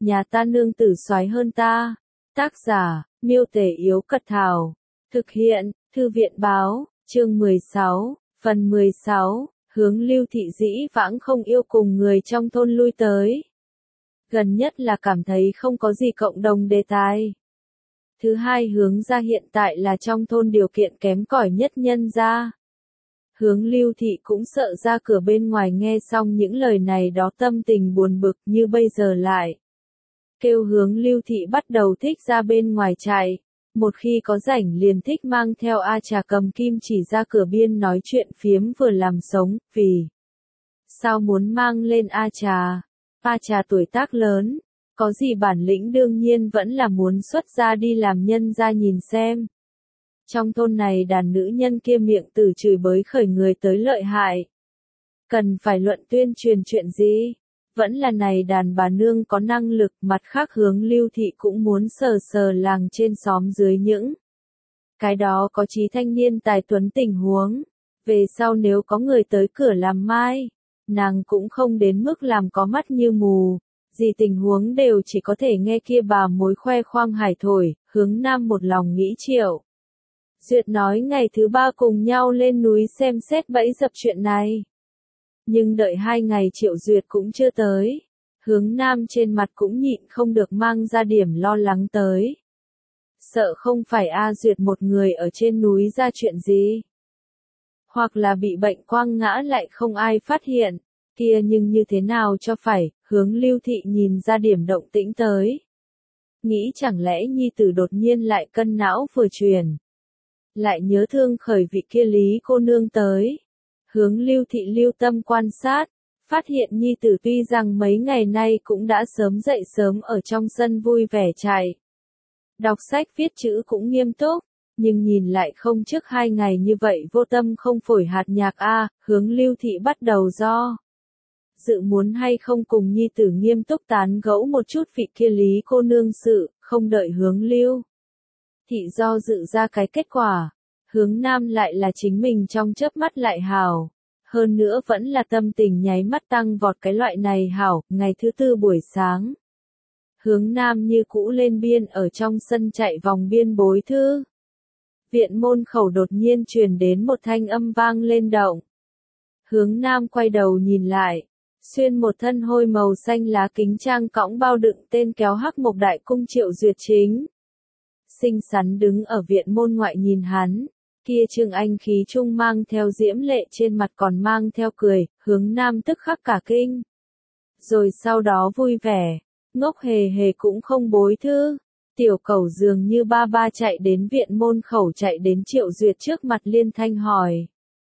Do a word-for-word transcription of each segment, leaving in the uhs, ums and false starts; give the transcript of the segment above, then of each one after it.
nhà ta nương tử soái hơn ta. Tác giả, Miêu Tể Yếu Cật Thảo. Thực hiện, Thư viện Báo, chương mười sáu, phần mười sáu, Hướng Lưu Thị dĩ vãng không yêu cùng người trong thôn lui tới. Gần nhất là cảm thấy không có gì cộng đồng đề tài. Thứ hai, Hướng ra hiện tại là trong thôn điều kiện kém cỏi nhất nhân ra. Hướng Lưu Thị cũng sợ ra cửa bên ngoài nghe xong những lời này đó tâm tình buồn bực như bây giờ lại. Kêu Hướng Lưu Thị bắt đầu thích ra bên ngoài chạy. Một khi có rảnh liền thích mang theo A Trà cầm kim chỉ ra cửa biên nói chuyện phiếm vừa làm sống, vì sao muốn mang lên A Trà? A Trà tuổi tác lớn, có gì bản lĩnh đương nhiên vẫn là muốn xuất ra đi làm nhân ra nhìn xem. Trong thôn này đàn nữ nhân kia miệng từ chửi bới khởi người tới lợi hại. Cần phải luận tuyên truyền chuyện gì? Vẫn là này đàn bà nương có năng lực, mặt khác Hướng Lưu Thị cũng muốn sờ sờ làng trên xóm dưới những cái đó có trí thanh niên tài tuấn tình huống. Về sau nếu có người tới cửa làm mai, nàng cũng không đến mức làm có mắt như mù, gì tình huống đều chỉ có thể nghe kia bà mối khoe khoang hải thổi. Hướng Nam một lòng nghĩ Triệu Duyệt nói ngày thứ ba cùng nhau lên núi xem xét bẫy dập chuyện này. Nhưng đợi hai ngày Triệu Duyệt cũng chưa tới. Hướng Nam trên mặt cũng nhịn không được mang ra điểm lo lắng tới. Sợ không phải A Duyệt một người ở trên núi ra chuyện gì. Hoặc là bị bệnh quăng ngã lại không ai phát hiện. Kia nhưng như thế nào cho phải, Hướng Lưu Thị nhìn ra điểm động tĩnh tới. Nghĩ chẳng lẽ nhi tử đột nhiên lại cân não vừa chuyển. Lại nhớ thương khởi vị kia Lý cô nương tới. Hướng Lưu Thị lưu tâm quan sát, phát hiện nhi tử tuy rằng mấy ngày nay cũng đã sớm dậy sớm ở trong sân vui vẻ chạy. Đọc sách viết chữ cũng nghiêm túc, nhưng nhìn lại không trước hai ngày như vậy vô tâm không phổi hạt nhạc a. Hướng Lưu Thị bắt đầu do dự muốn hay không cùng nhi tử nghiêm túc tán gẫu một chút vị kia Lý cô nương sự, không đợi Hướng Lưu Thị do dự ra cái kết quả. Hướng Nam lại là chính mình trong chớp mắt lại hảo. Hơn nữa vẫn là tâm tình nháy mắt tăng vọt cái loại này hảo. Ngày thứ tư buổi sáng, Hướng Nam như cũ lên biên ở trong sân chạy vòng biên bối thư. Viện môn khẩu đột nhiên truyền đến một thanh âm vang lên động. Hướng Nam quay đầu nhìn lại. Xuyên một thân hôi màu xanh lá kính trang cõng bao đựng tên kéo hắc mộc đại cung Triệu Duyệt chính xinh xắn đứng ở viện môn ngoại nhìn hắn. Kia trương anh khí trung mang theo diễm lệ trên mặt còn mang theo cười. Hướng Nam tức khắc cả kinh. Rồi sau đó vui vẻ, ngốc hề hề cũng không bối thư. Tiểu cẩu dường như ba ba chạy đến viện môn khẩu chạy đến Triệu Duyệt trước mặt liên thanh hỏi.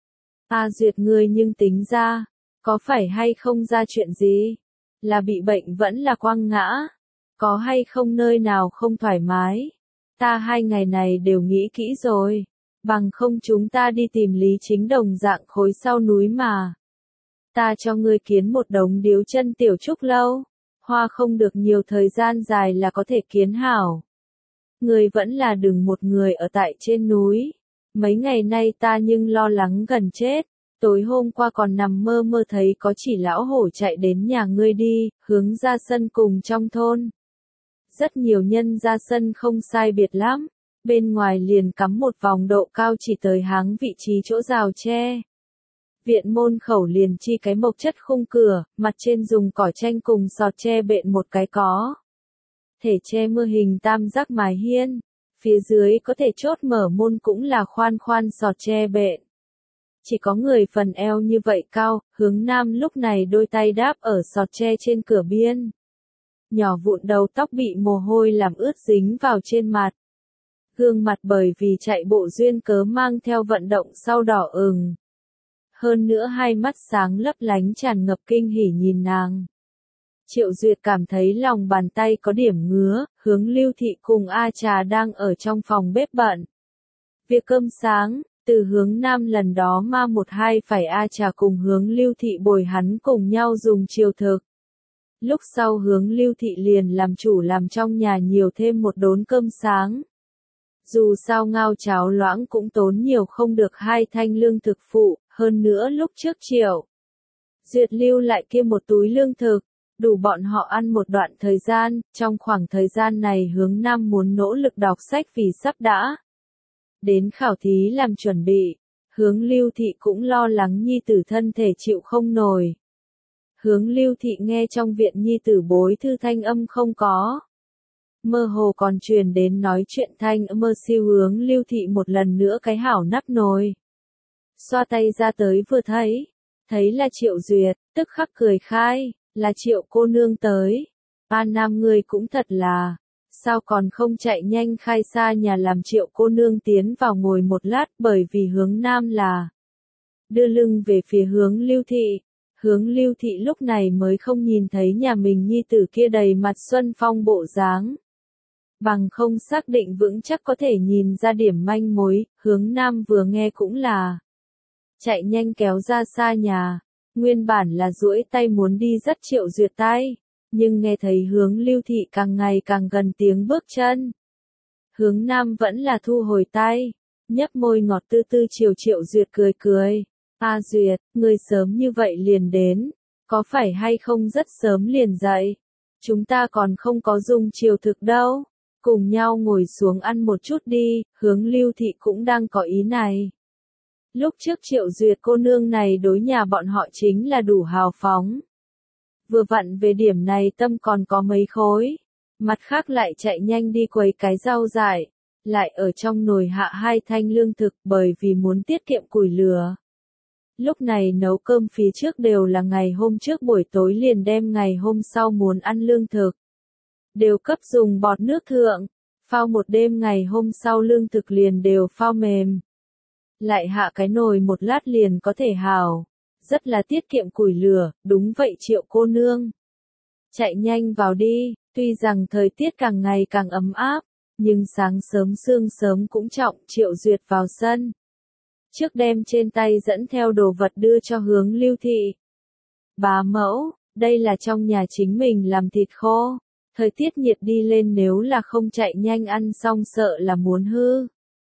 A Duyệt ngươi nhưng tính ra, có phải hay không ra chuyện gì? Là bị bệnh vẫn là quăng ngã? Có hay không nơi nào không thoải mái? Ta hai ngày này đều nghĩ kỹ rồi. Bằng không chúng ta đi tìm Lý Chính Đồng dạng khối sau núi mà. Ta cho ngươi kiến một đống điếu chân tiểu trúc lâu. Hoa không được nhiều thời gian dài là có thể kiến hảo. Ngươi vẫn là đừng một người ở tại trên núi. Mấy ngày nay ta nhưng lo lắng gần chết. Tối hôm qua còn nằm mơ mơ thấy có chỉ lão hổ chạy đến nhà ngươi đi, hướng ra sân cùng trong thôn. Rất nhiều nhân ra sân không sai biệt lắm. Bên ngoài liền cắm một vòng độ cao chỉ tới háng vị trí chỗ rào tre. Viện môn khẩu liền chi cái mộc chất khung cửa, mặt trên dùng cỏ tranh cùng sọt tre bện một cái có thể che mưa hình tam giác mái hiên. Phía dưới có thể chốt mở môn cũng là khoan khoan sọt tre bện. Chỉ có người phần eo như vậy cao. Hướng Nam lúc này đôi tay đáp ở sọt tre trên cửa biên. Nhỏ vụn đầu tóc bị mồ hôi làm ướt dính vào trên mặt. Gương mặt bởi vì chạy bộ duyên cớ mang theo vận động sau đỏ ửng. Hơn nữa hai mắt sáng lấp lánh tràn ngập kinh hỉ nhìn nàng. Triệu Duyệt cảm thấy lòng bàn tay có điểm ngứa. Hướng Lưu Thị cùng A Trà đang ở trong phòng bếp bận việc cơm sáng. Từ Hướng Nam lần đó ma một hai phải A Trà cùng Hướng Lưu Thị bồi hắn cùng nhau dùng chiều thực. Lúc sau Hướng Lưu Thị liền làm chủ làm trong nhà nhiều thêm một đốn cơm sáng. Dù sao ngao cháo loãng cũng tốn nhiều không được hai thanh lương thực phụ. Hơn nữa lúc trước Triệu Duyệt lưu lại kia một túi lương thực, đủ bọn họ ăn một đoạn thời gian, trong khoảng thời gian này Hướng Nam muốn nỗ lực đọc sách vì sắp đã đến khảo thí làm chuẩn bị. Hướng Lưu Thị cũng lo lắng nhi tử thân thể chịu không nổi. Hướng Lưu Thị nghe trong viện nhi tử bối thư thanh âm không có. Mơ hồ còn truyền đến nói chuyện thanh mơ siêu. Hướng Lưu Thị một lần nữa cái hảo nắp nồi. Xoa tay ra tới vừa thấy. Thấy là Triệu Duyệt, tức khắc cười khai, là Triệu cô nương tới. A Nam ngươi cũng thật là, sao còn không chạy nhanh khai xa nhà làm Triệu cô nương tiến vào ngồi một lát, bởi vì Hướng Nam là đưa lưng về phía Hướng Lưu Thị. Hướng Lưu Thị lúc này mới không nhìn thấy nhà mình nhi tử kia đầy mặt xuân phong bộ dáng. Bằng không xác định vững chắc có thể nhìn ra điểm manh mối. Hướng Nam vừa nghe cũng là chạy nhanh kéo ra xa nhà. Nguyên bản là duỗi tay muốn đi dắt Triệu Duyệt tay, nhưng nghe thấy Hướng Lưu Thị càng ngày càng gần tiếng bước chân. Hướng Nam vẫn là thu hồi tay, nhấp môi ngọt tư tư chiều Triệu Duyệt cười cười. A Duyệt, ngươi sớm như vậy liền đến, có phải hay không rất sớm liền dậy? Chúng ta còn không có dùng chiều thực đâu, cùng nhau ngồi xuống ăn một chút đi. Hướng Lưu Thị cũng đang có ý này. Lúc trước Triệu Duyệt cô nương này đối nhà bọn họ chính là đủ hào phóng. Vừa vặn về điểm này tâm còn có mấy khối. Mặt khác lại chạy nhanh đi quấy cái rau dại. Lại ở trong nồi hạ hai thanh lương thực bởi vì muốn tiết kiệm củi lửa. Lúc này nấu cơm phía trước đều là ngày hôm trước buổi tối liền đem ngày hôm sau muốn ăn lương thực. Đều cấp dùng bọt nước thượng. Phao một đêm ngày hôm sau lương thực liền đều phao mềm. Lại hạ cái nồi một lát liền có thể hào. Rất là tiết kiệm củi lửa, đúng vậy Triệu cô nương. Chạy nhanh vào đi, tuy rằng thời tiết càng ngày càng ấm áp, nhưng sáng sớm sương sớm cũng trọng. Triệu Duyệt vào sân. Trước đem trên tay dẫn theo đồ vật đưa cho Hướng Lưu Thị. Bá mẫu, đây là trong nhà chính mình làm thịt khô. Thời tiết nhiệt đi lên nếu là không chạy nhanh ăn xong sợ là muốn hư.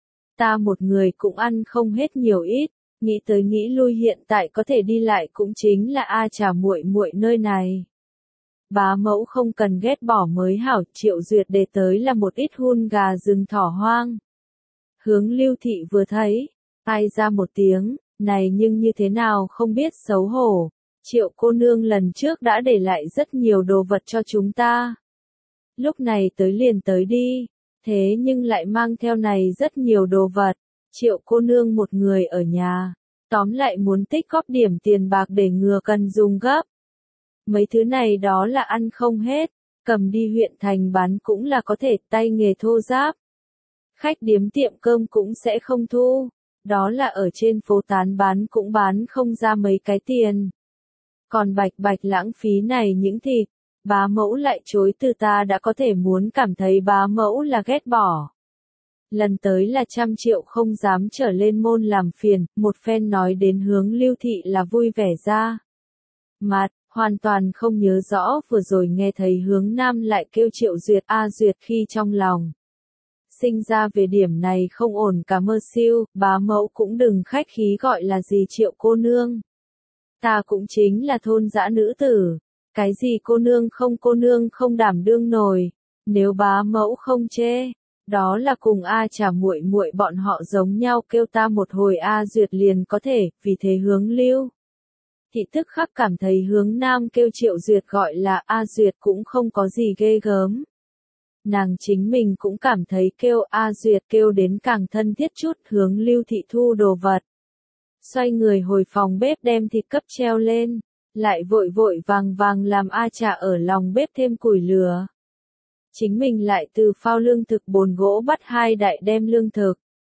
Ta một người cũng ăn không hết nhiều ít, nghĩ tới nghĩ lui hiện tại có thể đi lại cũng chính là A Trà muội muội nơi này. Bá mẫu không cần ghét bỏ mới hảo. Triệu Duyệt đề tới là một ít hun gà rừng thỏ hoang. Hướng Lưu Thị vừa thấy, ai ra một tiếng, này nhưng như thế nào không biết xấu hổ. Triệu cô nương lần trước đã để lại rất nhiều đồ vật cho chúng ta. Lúc này tới liền tới đi. Thế nhưng lại mang theo này rất nhiều đồ vật. Triệu cô nương một người ở nhà. Tóm lại muốn tích góp điểm tiền bạc để ngừa cần dùng gấp. Mấy thứ này đó là ăn không hết. Cầm đi huyện thành bán cũng là có thể tay nghề thô ráp. Khách điếm tiệm cơm cũng sẽ không thu. Đó là ở trên phố tán bán cũng bán không ra mấy cái tiền. Còn bạch bạch lãng phí này những thịt. Bá mẫu lại chối từ ta đã có thể muốn cảm thấy bá mẫu là ghét bỏ. Lần tới là trăm triệu không dám trở lên môn làm phiền, một phen nói đến Hướng Lưu Thị là vui vẻ ra. Mặt, hoàn toàn không nhớ rõ vừa rồi nghe thấy Hướng Nam lại kêu Triệu Duyệt A Duyệt khi trong lòng. Sinh ra về điểm này không ổn cả mơ siêu, bá mẫu cũng đừng khách khí gọi là gì Triệu cô nương. Ta cũng chính là thôn dã nữ tử. Cái gì cô nương không cô nương không đảm đương nổi, nếu bá mẫu không chê, đó là cùng A Trà muội muội bọn họ giống nhau kêu ta một hồi A Duyệt liền có thể, vì thế Hướng Lưu Thị tức khắc cảm thấy Hướng Nam kêu Triệu Duyệt gọi là A Duyệt cũng không có gì ghê gớm. Nàng chính mình cũng cảm thấy kêu A Duyệt kêu đến càng thân thiết chút. Hướng Lưu Thị thu đồ vật, xoay người hồi phòng bếp đem thịt cấp treo lên. Lại vội vội vàng vàng làm A Trà ở lòng bếp thêm củi lửa. Chính mình lại từ phao lương thực bồn gỗ bắt hai đại đem lương thực.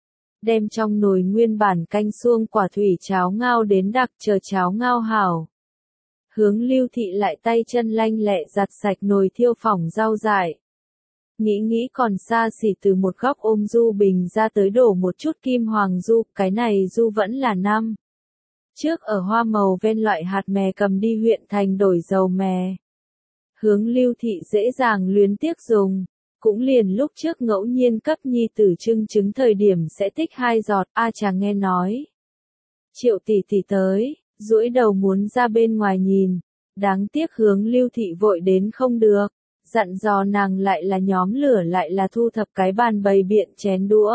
Đem trong nồi nguyên bản canh suông quả thủy cháo ngao đến đặc chờ cháo ngao hảo. Hướng Lưu Thị lại tay chân lanh lẹ giặt sạch nồi thiêu phỏng rau dại. Nghĩ nghĩ còn xa xỉ từ một góc ôm du bình ra tới đổ một chút kim hoàng du, cái này du vẫn là năm. Trước ở hoa màu ven loại hạt mè cầm đi huyện thành đổi dầu mè. Hướng Lưu Thị dễ dàng luyến tiếc dùng, cũng liền lúc trước ngẫu nhiên cấp nhi tử trưng trứng thời điểm sẽ tích hai giọt. A Trà nghe nói Triệu tỷ tỷ tới, duỗi đầu muốn ra bên ngoài nhìn, Đáng tiếc Hướng Lưu Thị vội đến không được, dặn dò nàng lại là nhóm lửa lại là thu thập cái bàn bày biện chén đũa.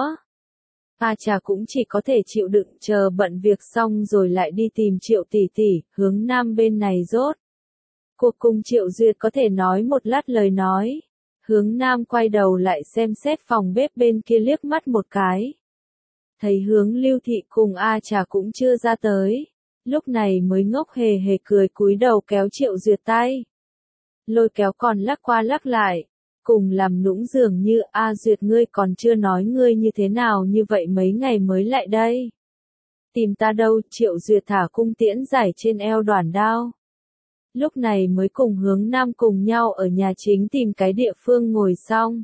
A Trà cũng chỉ có thể chịu đựng chờ bận việc xong rồi lại đi tìm Triệu tỷ tỷ, Hướng Nam bên này rốt. Cuộc cùng Triệu Duyệt có thể nói một lát lời nói. Hướng Nam quay đầu lại xem xét phòng bếp bên kia liếc mắt một cái. Thấy Hướng Lưu Thị cùng A Trà cũng chưa ra tới. Lúc này mới ngốc hề hề cười cúi đầu kéo Triệu Duyệt tay. Lôi kéo còn lắc qua lắc lại. Cùng làm nũng dường như A Duyệt ngươi còn chưa nói ngươi như thế nào như vậy mấy ngày mới lại đây. Tìm ta đâu, Triệu Duyệt thả cung tiễn giải trên eo đoản đao. Lúc này mới cùng Hướng Nam cùng nhau ở nhà chính tìm cái địa phương ngồi xong.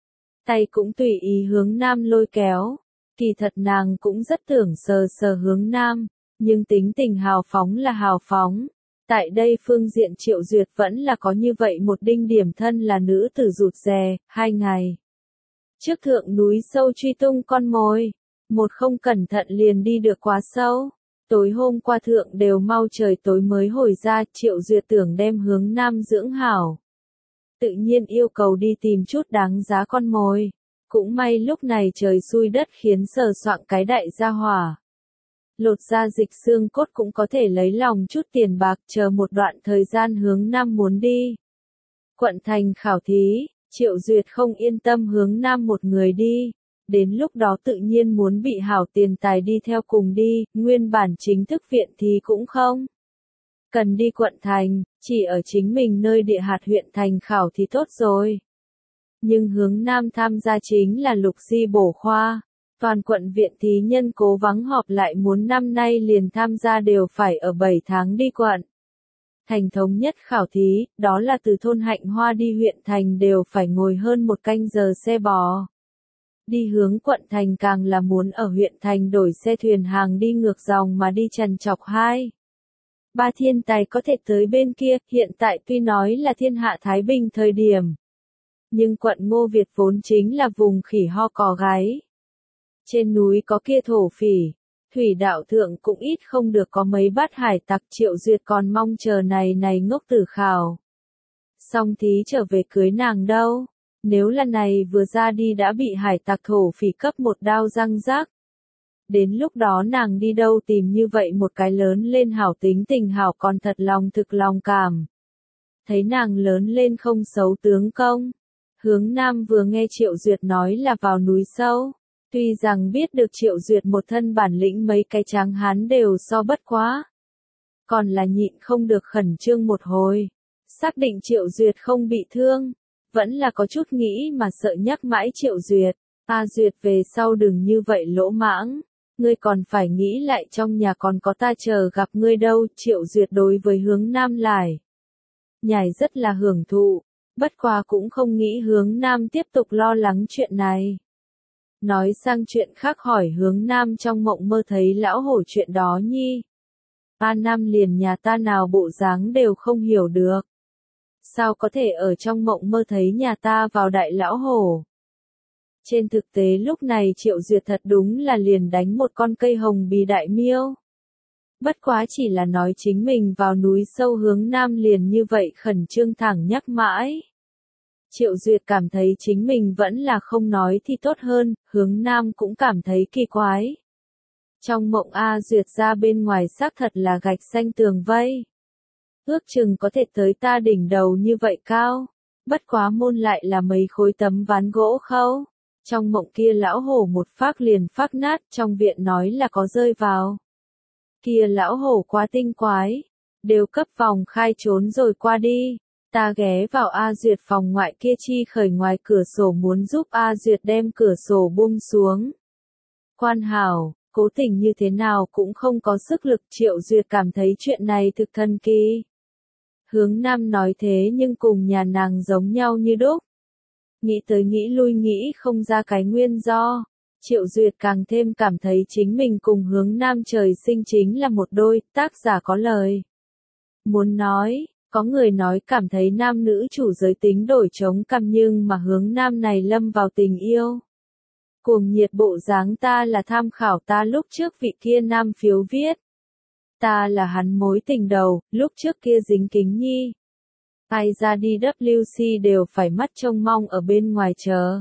Tay cũng tùy ý Hướng Nam lôi kéo. Kỳ thật nàng cũng rất tưởng sờ sờ Hướng Nam, nhưng tính tình hào phóng là hào phóng. Tại đây phương diện Triệu Duyệt vẫn là có như vậy một đinh điểm thân là nữ tử rụt rè, hai ngày. Trước thượng núi sâu truy tung con mồi, một không cẩn thận liền đi được quá sâu. Tối hôm qua thượng đều mau trời tối mới hồi ra, Triệu Duyệt tưởng đem Hướng Nam dưỡng hảo. Tự nhiên yêu cầu đi tìm chút đáng giá con mồi. Cũng may lúc này trời xui đất khiến sờ soạng cái đại gia hỏa. Lột ra dịch xương cốt cũng có thể lấy lòng chút tiền bạc chờ một đoạn thời gian Hướng Nam muốn đi. Quận thành khảo thí, Triệu Duyệt không yên tâm Hướng Nam một người đi. Đến lúc đó tự nhiên muốn bị hảo tiền tài đi theo cùng đi, nguyên bản chính thức viện thì cũng không. Cần đi quận thành, chỉ ở chính mình nơi địa hạt huyện thành khảo thì tốt rồi. Nhưng Hướng Nam tham gia chính là lục di bổ khoa. Toàn quận viện thí nhân cố vắng họp lại muốn năm nay liền tham gia đều phải ở bảy tháng đi quận. Thành thống nhất khảo thí, đó là từ thôn Hạnh Hoa đi huyện thành đều phải ngồi hơn một canh giờ xe bò. Đi hướng quận thành càng là muốn ở huyện thành đổi xe thuyền hàng đi ngược dòng mà đi trằn trọc hai. Ba thiên tài có thể tới bên kia, hiện tại tuy nói là thiên hạ Thái Bình thời điểm. Nhưng quận Ngô Việt vốn chính là vùng khỉ ho cò gáy. Trên núi có kia thổ phỉ, thủy đạo thượng cũng ít không được có mấy bát hải tặc Triệu Duyệt còn mong chờ này này ngốc tử khảo. Xong thí trở về cưới nàng đâu, nếu là này vừa ra đi đã bị hải tặc thổ phỉ cấp một đao răng rác. Đến lúc đó nàng đi đâu tìm như vậy một cái lớn lên hảo tính tình hảo còn thật lòng thực lòng cảm. Thấy nàng lớn lên không xấu tướng công. Hướng Nam vừa nghe Triệu Duyệt nói là vào núi sâu. Tuy rằng biết được Triệu Duyệt một thân bản lĩnh mấy cái tráng hán đều so bất quá. Còn là nhịn không được khẩn trương một hồi. Xác định Triệu Duyệt không bị thương. Vẫn là có chút nghĩ mà sợ nhắc mãi Triệu Duyệt. A Duyệt về sau đừng như vậy lỗ mãng. Ngươi còn phải nghĩ lại trong nhà còn có ta chờ gặp ngươi đâu. Triệu Duyệt đối với Hướng Nam lại. Nhài rất là hưởng thụ. Bất quá cũng không nghĩ Hướng Nam tiếp tục lo lắng chuyện này. Nói sang chuyện khác hỏi Hướng Nam trong mộng mơ thấy lão hổ chuyện đó nhi. A Nam liền nhà ta nào bộ dáng đều không hiểu được. Sao có thể ở trong mộng mơ thấy nhà ta vào đại lão hổ? Trên thực tế lúc này Triệu Duyệt thật đúng là liền đánh một con cây hồng bì đại miêu. Bất quá chỉ là nói chính mình vào núi sâu Hướng Nam liền như vậy khẩn trương thẳng nhắc mãi. Triệu Duyệt cảm thấy chính mình vẫn là không nói thì tốt hơn, Hướng Nam cũng cảm thấy kỳ quái. Trong mộng A Duyệt ra bên ngoài xác thật là gạch xanh tường vây. Ước chừng có thể tới ta đỉnh đầu như vậy cao. Bất quá môn lại là mấy khối tấm ván gỗ khâu. Trong mộng kia lão hổ một phác liền phác nát, trong viện nói là có rơi vào. Kia lão hổ quá tinh quái. Đều cấp vòng khai trốn rồi qua đi. Ta ghé vào A Duyệt phòng ngoại kia chi khởi ngoài cửa sổ muốn giúp A Duyệt đem cửa sổ buông xuống. Quan hảo, cố tình như thế nào cũng không có sức lực. Triệu Duyệt cảm thấy chuyện này thực thần kỳ. Hướng Nam nói thế nhưng cùng nhà nàng giống nhau như đúc. Nghĩ tới nghĩ lui nghĩ không ra cái nguyên do. Triệu Duyệt càng thêm cảm thấy chính mình cùng Hướng Nam trời sinh chính là một đôi, tác giả có lời. Muốn nói, có người nói cảm thấy nam nữ chủ giới tính đổi trống cằm nhưng mà Hướng Nam này lâm vào tình yêu. Cuồng nhiệt bộ dáng ta là tham khảo ta lúc trước vị kia nam phiếu viết. Ta là hắn mối tình đầu, lúc trước kia dính kính nhi. Ai ra đi W C đều phải mắt trông mong ở bên ngoài chờ.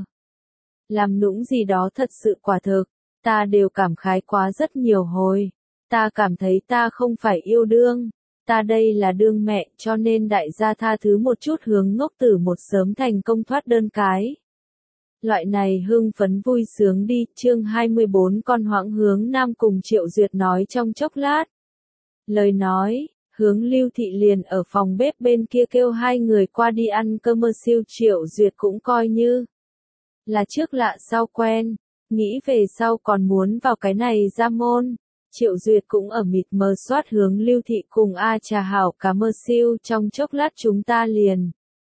Làm nũng gì đó thật sự quả thực, ta đều cảm khái quá rất nhiều hồi. Ta cảm thấy ta không phải yêu đương, ta đây là đương mẹ, cho nên đại gia tha thứ một chút hướng ngốc tử một sớm thành công thoát đơn cái. Loại này hưng phấn vui sướng đi, chương hai mươi bốn con hoãng hướng nam cùng Triệu Duyệt nói trong chốc lát. Lời nói, hướng Lưu Thị liền ở phòng bếp bên kia kêu hai người qua đi ăn cơm mơ siêu. Triệu Duyệt cũng coi như là trước lạ sau quen, nghĩ về sau còn muốn vào cái này ra môn. Triệu Duyệt cũng ở mịt mờ soát hướng Lưu Thị cùng A Trà hảo cá mơ siêu, trong chốc lát chúng ta liền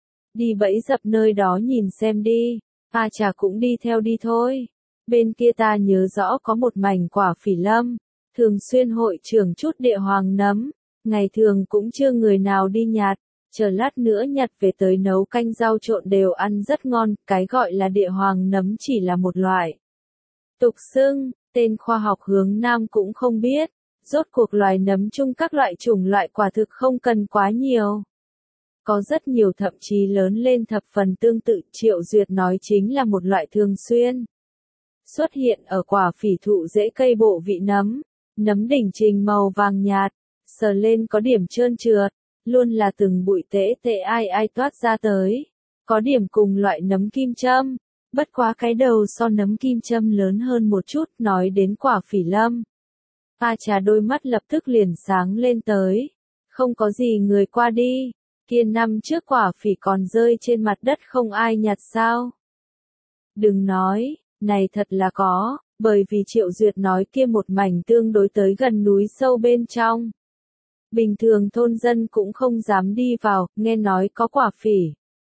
đi bẫy dập nơi đó nhìn xem đi. A Trà cũng đi theo đi thôi. Bên kia ta nhớ rõ có một mảnh quả phỉ lâm, thường xuyên hội trưởng chút địa hoàng nấm, ngày thường cũng chưa người nào đi nhặt, chờ lát nữa nhặt về tới nấu canh rau trộn đều ăn rất ngon. Cái gọi là địa hoàng nấm chỉ là một loại tục xưng, tên khoa học hướng nam cũng không biết. Rốt cuộc loài nấm chung các loại chủng loại quả thực không cần quá nhiều. Có rất nhiều thậm chí lớn lên thập phần tương tự. Triệu Duyệt nói chính là một loại thường xuyên xuất hiện ở quả phỉ thụ rễ cây bộ vị nấm. Nấm đỉnh trình màu vàng nhạt, sờ lên có điểm trơn trượt, luôn là từng bụi tễ tễ ai ai toát ra tới. Có điểm cùng loại nấm kim châm, bất quá cái đầu so nấm kim châm lớn hơn một chút. Nói đến quả phỉ lâm, A Trà đôi mắt lập tức liền sáng lên tới. Không có gì người qua đi, kia năm trước quả phỉ còn rơi trên mặt đất không ai nhặt sao? Đừng nói, này thật là có, bởi vì Triệu Duyệt nói kia một mảnh tương đối tới gần núi sâu bên trong. Bình thường thôn dân cũng không dám đi vào, nghe nói có quả phỉ.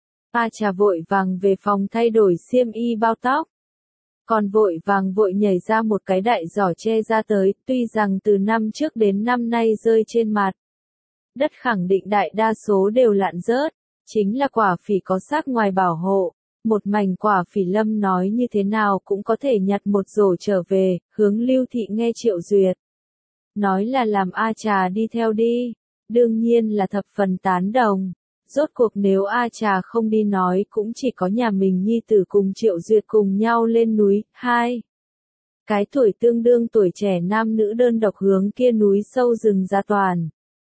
A Trà vội vàng về phòng thay đổi xiêm y bao tóc. Còn vội vàng vội nhảy ra một cái đại giỏ tre ra tới, tuy rằng từ năm trước đến năm nay rơi trên mặt đất khẳng định đại đa số đều lạn rớt, chính là quả phỉ có xác ngoài bảo hộ. Một mảnh quả phỉ lâm nói như thế nào cũng có thể nhặt một rổ trở về. Hướng Lưu Thị nghe Triệu Duyệt nói là làm A Trà đi theo đi, đương nhiên là thập phần tán đồng. Rốt cuộc nếu A Trà không đi nói cũng chỉ có nhà mình nhi tử cùng Triệu Duyệt cùng nhau lên núi. Hai cái tuổi tương đương tuổi trẻ nam nữ đơn độc hướng kia núi sâu rừng ra toàn.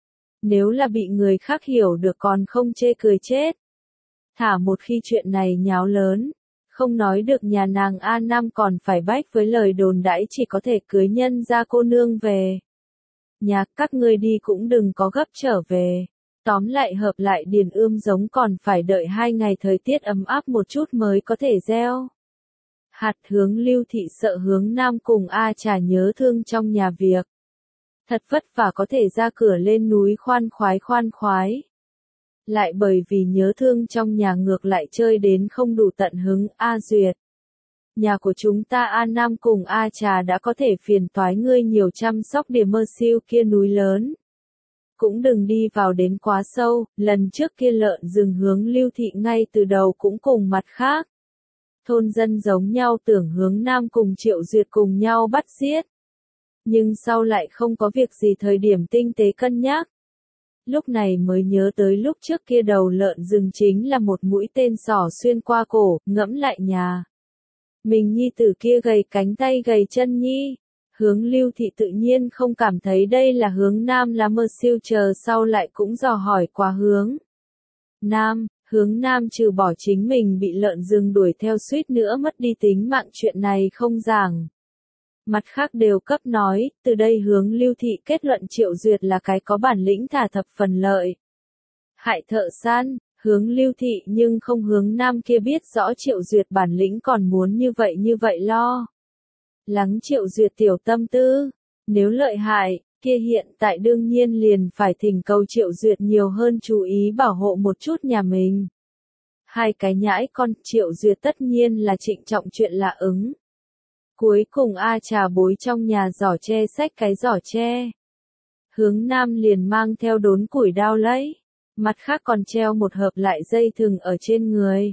Nếu là bị người khác hiểu được còn không chê cười chết. Thả một khi chuyện này nháo lớn, không nói được nhà nàng A Nam còn phải bách với lời đồn đãi chỉ có thể cưới nhân ra cô nương về. Nhà các ngươi đi cũng đừng có gấp trở về. Tóm lại hợp lại điền ươm giống còn phải đợi hai ngày thời tiết ấm áp một chút mới có thể gieo. Hạt. Hướng Lưu Thị sợ hướng nam cùng A Trà nhớ thương trong nhà việc. Thật vất vả có thể ra cửa lên núi khoan khoái khoan khoái. Lại bởi vì nhớ thương trong nhà ngược lại chơi đến không đủ tận hứng. A Duyệt, nhà của chúng ta A Nam cùng A Trà đã có thể phiền toái ngươi nhiều chăm sóc điểm mơ siêu kia núi lớn. Cũng đừng đi vào đến quá sâu, lần trước kia lợn rừng hướng Lưu Thị ngay từ đầu cũng cùng mặt khác. Thôn dân giống nhau tưởng hướng Nam cùng Triệu Duyệt cùng nhau bắt giết. Nhưng sau lại không có việc gì thời điểm tinh tế cân nhắc. Lúc này mới nhớ tới lúc trước kia đầu lợn rừng chính là một mũi tên xỏ xuyên qua cổ, ngẫm lại nhà. Mình nhi tử kia gầy cánh tay gầy chân nhi. Hướng Lưu Thị tự nhiên không cảm thấy đây là hướng Nam là mơ siêu, chờ sau lại cũng dò hỏi qua hướng Nam. Hướng Nam trừ bỏ chính mình bị lợn rừng đuổi theo suýt nữa mất đi tính mạng chuyện này không giảng. Mặt khác đều cấp nói, từ đây hướng Lưu Thị kết luận Triệu Duyệt là cái có bản lĩnh thả thập phần lợi. Hại thợ săn, hướng Lưu Thị nhưng không hướng Nam kia biết rõ Triệu Duyệt bản lĩnh còn muốn như vậy như vậy lo. Lắng Triệu Duyệt tiểu tâm tư, nếu lợi hại, kia hiện tại đương nhiên liền phải thỉnh cầu Triệu Duyệt nhiều hơn chú ý bảo hộ một chút nhà mình. Hai cái nhãi con, Triệu Duyệt tất nhiên là trịnh trọng chuyện lạ ứng. Cuối cùng A Trà bối trong nhà giỏ tre xách cái giỏ tre. Hướng Nam liền mang theo đốn củi đao lấy, mặt khác còn treo một hợp lại dây thừng ở trên người.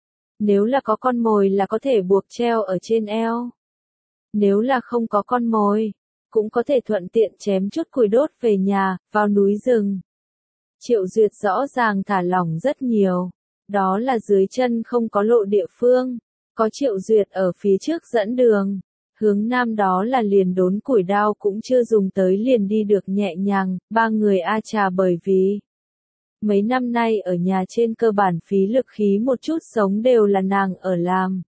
Nếu là có con mồi là có thể buộc treo ở trên eo. Nếu là không có con mồi, cũng có thể thuận tiện chém chút củi đốt về nhà, vào núi rừng. Triệu Duyệt rõ ràng thả lỏng rất nhiều. Đó là dưới chân không có lộ địa phương. Có Triệu Duyệt ở phía trước dẫn đường. Hướng nam đó là liền đốn củi đao cũng chưa dùng tới liền đi được nhẹ nhàng, ba người A Trà bởi vì mấy năm nay ở nhà trên cơ bản phí lực khí một chút sống đều là nàng ở làm.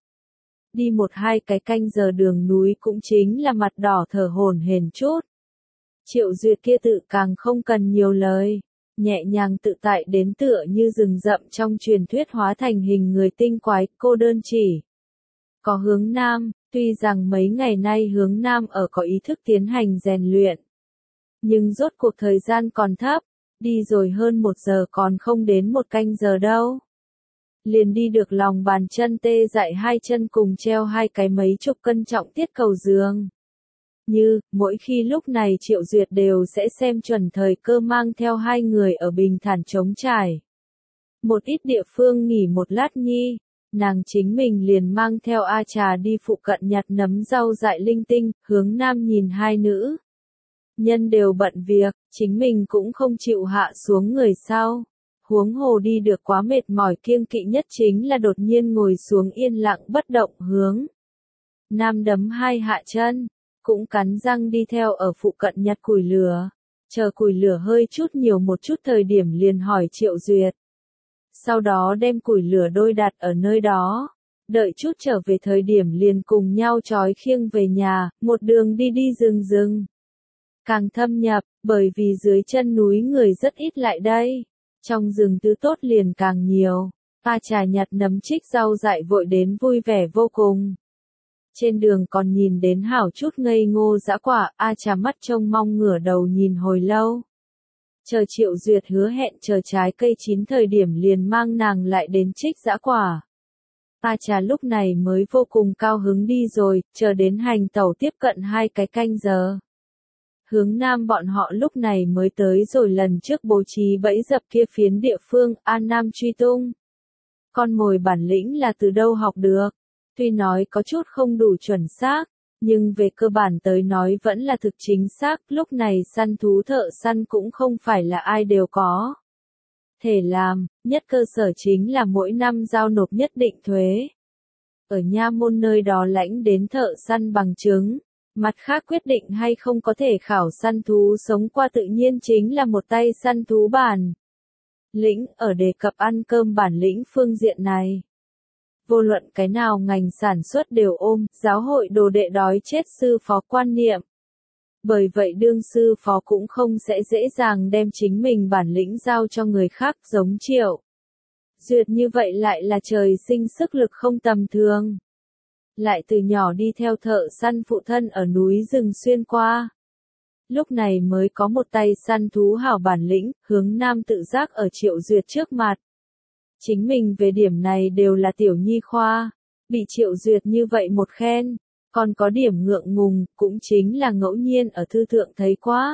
Đi một hai cái canh giờ đường núi cũng chính là mặt đỏ thở hổn hển chút. Triệu Duyệt kia tự càng không cần nhiều lời, nhẹ nhàng tự tại đến tựa như rừng rậm trong truyền thuyết hóa thành hình người tinh quái, cô đơn chỉ. Có hướng nam, tuy rằng mấy ngày nay hướng nam ở có ý thức tiến hành rèn luyện. Nhưng rốt cuộc thời gian còn thấp, đi rồi hơn một giờ còn không đến một canh giờ đâu. Liền đi được lòng bàn chân tê dại hai chân cùng treo hai cái mấy chục cân trọng tiết cầu giường. Như, mỗi khi lúc này Triệu Duyệt đều sẽ xem chuẩn thời cơ mang theo hai người ở bình thản trống trải. Một ít địa phương nghỉ một lát nhi, nàng chính mình liền mang theo A Trà đi phụ cận nhặt nấm rau dại linh tinh, hướng nam nhìn hai nữ. Nhân đều bận việc, chính mình cũng không chịu hạ xuống người sau. Huống hồ đi được quá mệt mỏi kiêng kỵ nhất chính là đột nhiên ngồi xuống yên lặng bất động hướng. Nam đấm hai hạ chân, cũng cắn răng đi theo ở phụ cận nhặt củi lửa. Chờ củi lửa hơi chút nhiều một chút thời điểm liền hỏi Triệu Duyệt. Sau đó đem củi lửa đôi đặt ở nơi đó. Đợi chút trở về thời điểm liền cùng nhau trói khiêng về nhà, một đường đi đi rừng rừng. Càng thâm nhập, bởi vì dưới chân núi người rất ít lại đây. Trong rừng thứ tốt liền càng nhiều. A Trà nhặt nấm trích rau dại vội đến vui vẻ vô cùng. Trên đường còn nhìn đến hảo chút ngây ngô dã quả, A Trà mắt trông mong ngửa đầu nhìn hồi lâu. Chờ Triệu Duyệt hứa hẹn chờ trái cây chín thời điểm liền mang nàng lại đến trích dã quả. A Trà lúc này mới vô cùng cao hứng đi rồi, chờ đến hành tẩu tiếp cận hai cái canh giờ. Hướng nam bọn họ lúc này mới tới rồi lần trước bố trí bẫy dập kia phiến địa phương, An Nam truy tung. Con mồi bản lĩnh là từ đâu học được? Tuy nói có chút không đủ chuẩn xác, nhưng về cơ bản tới nói vẫn là thực chính xác, lúc này săn thú thợ săn cũng không phải là ai đều có thể làm, nhất cơ sở chính là mỗi năm giao nộp nhất định thuế. Ở nha môn nơi đó lãnh đến thợ săn bằng chứng, mặt khác quyết định hay không có thể khảo săn thú sống qua tự nhiên chính là một tay săn thú bản lĩnh ở đề cập ăn cơm bản lĩnh phương diện này. Vô luận cái nào ngành sản xuất đều ôm, giáo hội đồ đệ đói chết sư phó quan niệm. Bởi vậy đương sư phó cũng không sẽ dễ dàng đem chính mình bản lĩnh giao cho người khác giống Triệu Duyệt như vậy lại là trời sinh sức lực không tầm thường. Lại từ nhỏ đi theo thợ săn phụ thân ở núi rừng xuyên qua. Lúc này mới có một tay săn thú hảo bản lĩnh, hướng nam tự giác ở Triệu Duyệt trước mặt. Chính mình về điểm này đều là tiểu nhi khoa, bị Triệu Duyệt như vậy một khen, còn có điểm ngượng ngùng, cũng chính là ngẫu nhiên ở thư thượng thấy quá.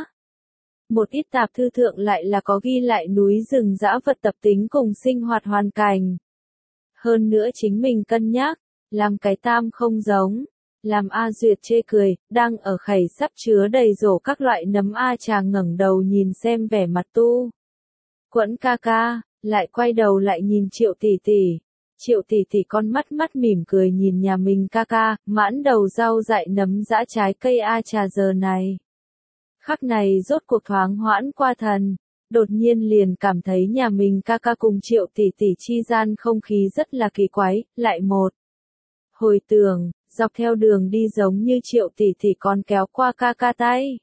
Một ít tạp thư thượng lại là có ghi lại núi rừng dã vật tập tính cùng sinh hoạt hoàn cảnh. Hơn nữa chính mình cân nhắc, làm cái tam không giống, làm A Duyệt chê cười, đang ở khẩy sắp chứa đầy rổ các loại nấm. A Trà ngẩng đầu nhìn xem vẻ mặt tu Quẫn ca ca, lại quay đầu lại nhìn Triệu tỷ tỷ. Triệu tỷ tỷ con mắt mắt mỉm cười nhìn nhà mình ca ca, mãn đầu rau dại nấm dã trái cây. A Trà giờ này khắc này rốt cuộc thoáng hoãn qua thần, đột nhiên liền cảm thấy nhà mình ca ca cùng Triệu tỷ tỷ chi gian không khí rất là kỳ quái, lại một hồi tưởng, dọc theo đường đi giống như Triệu tỷ tỷ còn kéo qua ca ca tay.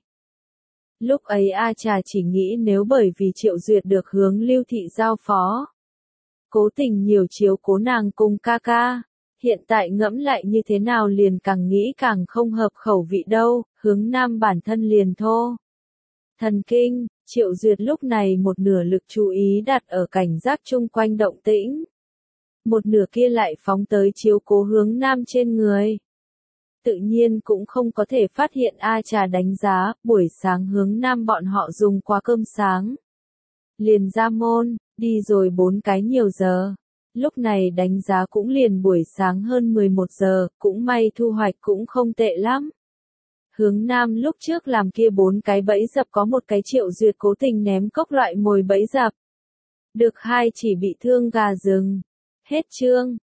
Lúc ấy A Trà chỉ nghĩ nếu bởi vì Triệu Duyệt được hướng Lưu thị giao phó, cố tình nhiều chiếu cố nàng cùng ca ca, hiện tại ngẫm lại như thế nào liền càng nghĩ càng không hợp khẩu vị đâu, hướng nam bản thân liền thô. Thần kinh, Triệu Duyệt lúc này một nửa lực chú ý đặt ở cảnh giác chung quanh động tĩnh. Một nửa kia lại phóng tới chiếu cố hướng nam trên người. Tự nhiên cũng không có thể phát hiện A Trà đánh giá, buổi sáng hướng nam bọn họ dùng qua cơm sáng. Liền ra môn, đi rồi bốn cái nhiều giờ. Lúc này đánh giá cũng liền buổi sáng hơn mười một giờ, cũng may thu hoạch cũng không tệ lắm. Hướng Nam lúc trước làm kia bốn cái bẫy dập có một cái Triệu Duyệt cố tình ném cốc loại mồi bẫy dập. Được hai chỉ bị thương gà rừng. Hết chương.